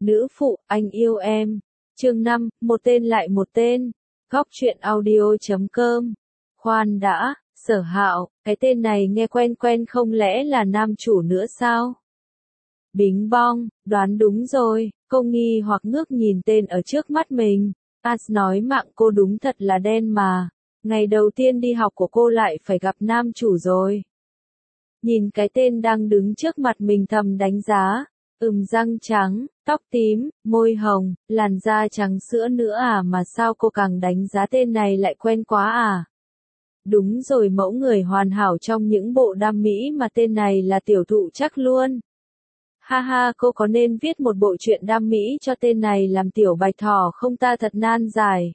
Nữ phụ, anh yêu em. Chương 5, một tên lại một tên. Góc truyện audio.com. Khoan đã, Sở Hạo, cái tên này nghe quen quen không lẽ là nam chủ nữa sao? Bính bong, đoán đúng rồi, cô nghi hoặc ngước nhìn tên ở trước mắt mình. As nói mạng cô đúng thật là đen mà. Ngày đầu tiên đi học của cô lại phải gặp nam chủ rồi. Nhìn cái tên đang đứng trước mặt mình thầm đánh giá. Răng trắng, tóc tím, môi hồng, làn da trắng sữa nữa à, mà sao cô càng đánh giá tên này lại quen quá à? Đúng rồi, mẫu người hoàn hảo trong những bộ đam mỹ mà tên này là tiểu thụ chắc luôn. Ha ha, cô có nên viết một bộ truyện đam mỹ cho tên này làm tiểu bạch thỏ không ta, thật nan giải.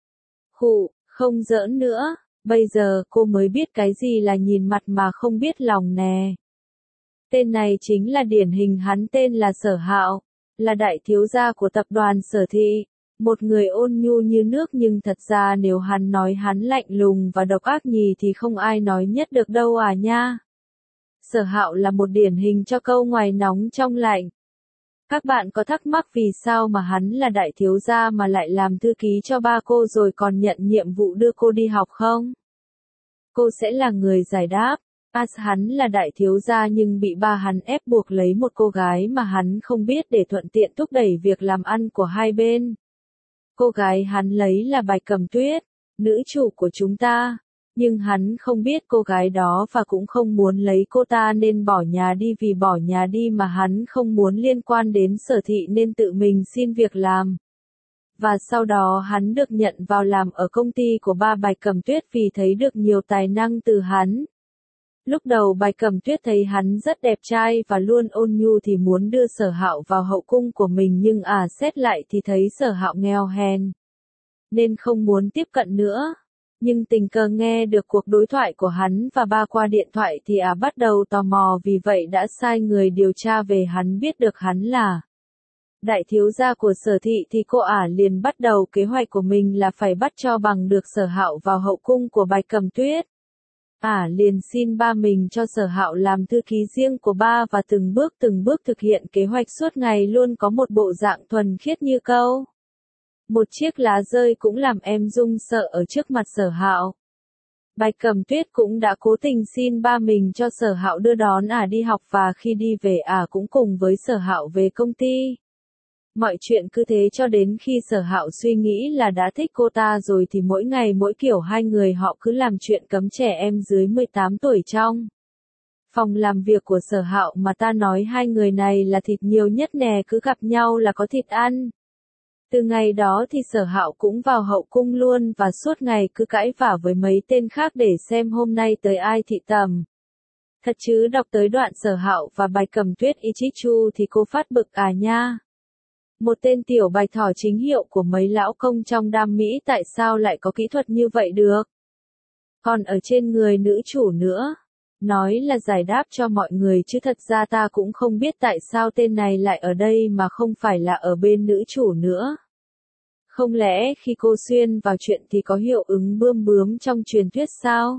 Khụ, không giỡn nữa, bây giờ cô mới biết cái gì là nhìn mặt mà không biết lòng nè. Tên này chính là điển hình, hắn tên là Sở Hạo, là đại thiếu gia của tập đoàn Sở Thị, một người ôn nhu như nước, nhưng thật ra nếu hắn nói hắn lạnh lùng và độc ác nhì thì không ai nói nhất được đâu à nha. Sở Hạo là một điển hình cho câu ngoài nóng trong lạnh. Các bạn có thắc mắc vì sao mà hắn là đại thiếu gia mà lại làm thư ký cho ba cô rồi còn nhận nhiệm vụ đưa cô đi học không? Cô sẽ là người giải đáp. Hắn là đại thiếu gia nhưng bị ba hắn ép buộc lấy một cô gái mà hắn không biết để thuận tiện thúc đẩy việc làm ăn của hai bên. Cô gái hắn lấy là Bạch Cẩm Tuyết, nữ chủ của chúng ta. Nhưng hắn không biết cô gái đó và cũng không muốn lấy cô ta nên bỏ nhà đi, vì bỏ nhà đi mà hắn không muốn liên quan đến Sở Thị nên tự mình xin việc làm. Và sau đó hắn được nhận vào làm ở công ty của ba Bạch Cẩm Tuyết vì thấy được nhiều tài năng từ hắn. Lúc đầu Bạch Cẩm Tuyết thấy hắn rất đẹp trai và luôn ôn nhu thì muốn đưa Sở Hạo vào hậu cung của mình, nhưng xét lại thì thấy Sở Hạo nghèo hèn nên không muốn tiếp cận nữa. Nhưng tình cờ nghe được cuộc đối thoại của hắn và ba qua điện thoại thì bắt đầu tò mò, vì vậy đã sai người điều tra về hắn. Biết được hắn là đại thiếu gia của Sở Thị thì cô liền bắt đầu kế hoạch của mình là phải bắt cho bằng được Sở Hạo vào hậu cung của Bạch Cẩm Tuyết. Liền xin ba mình cho Sở Hạo làm thư ký riêng của ba và từng bước thực hiện kế hoạch, suốt ngày luôn có một bộ dạng thuần khiết như câu. Một chiếc lá rơi cũng làm em run sợ ở trước mặt Sở Hạo. Bạch Cẩm Tuyết cũng đã cố tình xin ba mình cho Sở Hạo đưa đón đi học, và khi đi về cũng cùng với Sở Hạo về công ty. Mọi chuyện cứ thế cho đến khi Sở Hạo suy nghĩ là đã thích cô ta rồi thì mỗi ngày mỗi kiểu hai người họ cứ làm chuyện cấm trẻ em dưới 18 tuổi trong phòng làm việc của Sở Hạo, mà ta nói hai người này là thịt nhiều nhất nè, cứ gặp nhau là có thịt ăn. Từ ngày đó thì Sở Hạo cũng vào hậu cung luôn và suốt ngày cứ cãi vã với mấy tên khác để xem hôm nay tới ai thị tầm. Thật chứ, đọc tới đoạn Sở Hạo và Bạch Cẩm Tuyết Ichichu thì cô phát bực nha. Một tên tiểu bạch thỏ chính hiệu của mấy lão công trong đam mỹ tại sao lại có kỹ thuật như vậy được? Còn ở trên người nữ chủ nữa. Nói là giải đáp cho mọi người chứ thật ra ta cũng không biết tại sao tên này lại ở đây mà không phải là ở bên nữ chủ nữa. Không lẽ khi cô xuyên vào chuyện thì có hiệu ứng bươm bướm trong truyền thuyết sao?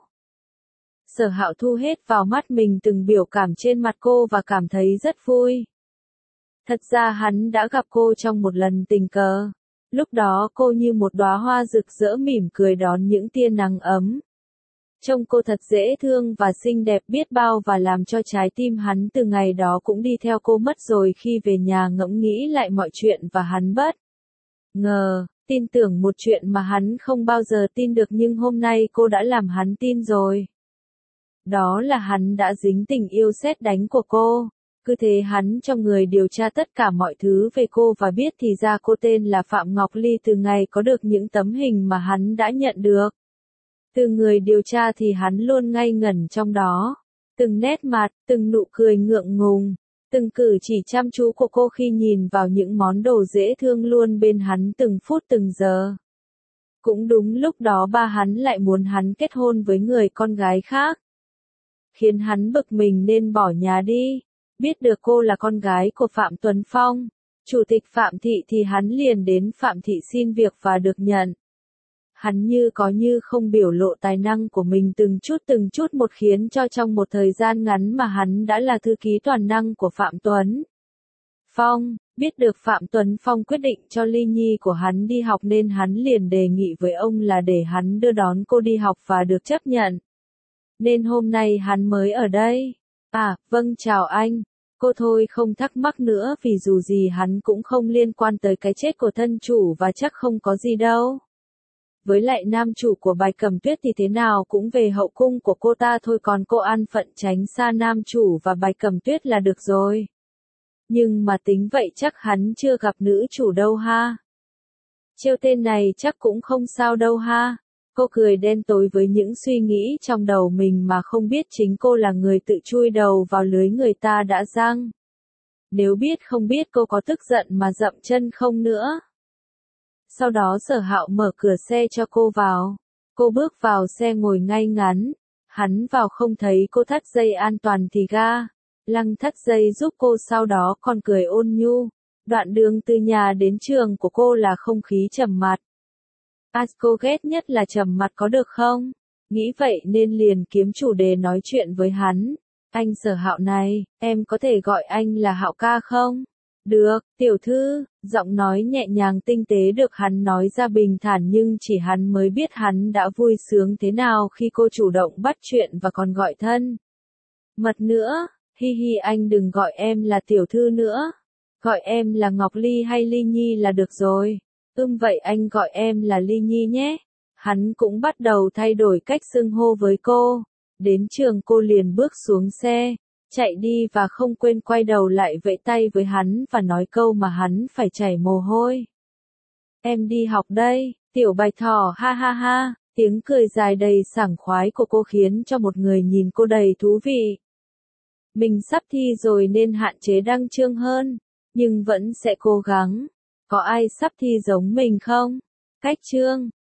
Sở Hạo thu hết vào mắt mình từng biểu cảm trên mặt cô và cảm thấy rất vui. Thật ra hắn đã gặp cô trong một lần tình cờ. Lúc đó cô như một đóa hoa rực rỡ mỉm cười đón những tia nắng ấm. Trông cô thật dễ thương và xinh đẹp biết bao, và làm cho trái tim hắn từ ngày đó cũng đi theo cô mất rồi. Khi về nhà ngẫm nghĩ lại mọi chuyện và hắn bất ngờ, tin tưởng một chuyện mà hắn không bao giờ tin được, nhưng hôm nay cô đã làm hắn tin rồi. Đó là hắn đã dính tình yêu sét đánh của cô. Cứ thế hắn cho người điều tra tất cả mọi thứ về cô và biết thì ra cô tên là Phạm Ngọc Ly. Từ ngày có được những tấm hình mà hắn đã nhận được từ người điều tra thì hắn luôn ngây ngẩn trong đó. Từng nét mặt, từng nụ cười ngượng ngùng, từng cử chỉ chăm chú của cô khi nhìn vào những món đồ dễ thương luôn bên hắn từng phút từng giờ. Cũng đúng lúc đó ba hắn lại muốn hắn kết hôn với người con gái khác, khiến hắn bực mình nên bỏ nhà đi. Biết được cô là con gái của Phạm Tuấn Phong, chủ tịch Phạm Thị, thì hắn liền đến Phạm Thị xin việc và được nhận. Hắn như có như không biểu lộ tài năng của mình từng chút một, khiến cho trong một thời gian ngắn mà hắn đã là thư ký toàn năng của Phạm Tuấn Phong, biết được Phạm Tuấn Phong quyết định cho Ly Nhi của hắn đi học nên hắn liền đề nghị với ông là để hắn đưa đón cô đi học và được chấp nhận. Nên hôm nay hắn mới ở đây. À, vâng chào anh. Cô thôi không thắc mắc nữa vì dù gì hắn cũng không liên quan tới cái chết của thân chủ và chắc không có gì đâu. Với lại nam chủ của Bạch Cẩm Tuyết thì thế nào cũng về hậu cung của cô ta thôi, còn cô an phận tránh xa nam chủ và Bạch Cẩm Tuyết là được rồi. Nhưng mà tính vậy chắc hắn chưa gặp nữ chủ đâu ha. Trêu tên này chắc cũng không sao đâu ha. Cô cười đen tối với những suy nghĩ trong đầu mình mà không biết chính cô là người tự chui đầu vào lưới người ta đã giăng. Nếu biết không biết cô có tức giận mà dậm chân không nữa. Sau đó Sở Hạo mở cửa xe cho cô vào. Cô bước vào xe ngồi ngay ngắn. Hắn vào không thấy cô thắt dây an toàn thì ga lăng thắt dây giúp cô, sau đó còn cười ôn nhu. Đoạn đường từ nhà đến trường của cô là không khí trầm mặc. Cô ghét nhất là trầm mặc có được không? Nghĩ vậy nên liền kiếm chủ đề nói chuyện với hắn. Anh Sở Hạo này, em có thể gọi anh là Hạo ca không? Được, tiểu thư, giọng nói nhẹ nhàng tinh tế được hắn nói ra bình thản nhưng chỉ hắn mới biết hắn đã vui sướng thế nào khi cô chủ động bắt chuyện và còn gọi thân mật nữa. Hi hi, anh đừng gọi em là tiểu thư nữa. Gọi em là Ngọc Ly hay Ly Nhi là được rồi. Vậy anh gọi em là Ly Nhi nhé. Hắn cũng bắt đầu thay đổi cách xưng hô với cô. Đến trường cô liền bước xuống xe, chạy đi và không quên quay đầu lại vẫy tay với hắn và nói câu mà hắn phải chảy mồ hôi. Em đi học đây, tiểu Bạch Thỏ, ha ha ha. Tiếng cười dài đầy sảng khoái của cô khiến cho một người nhìn cô đầy thú vị. Mình sắp thi rồi nên hạn chế đăng chương hơn, nhưng vẫn sẽ cố gắng. Có ai sắp thi giống mình không? Cách chương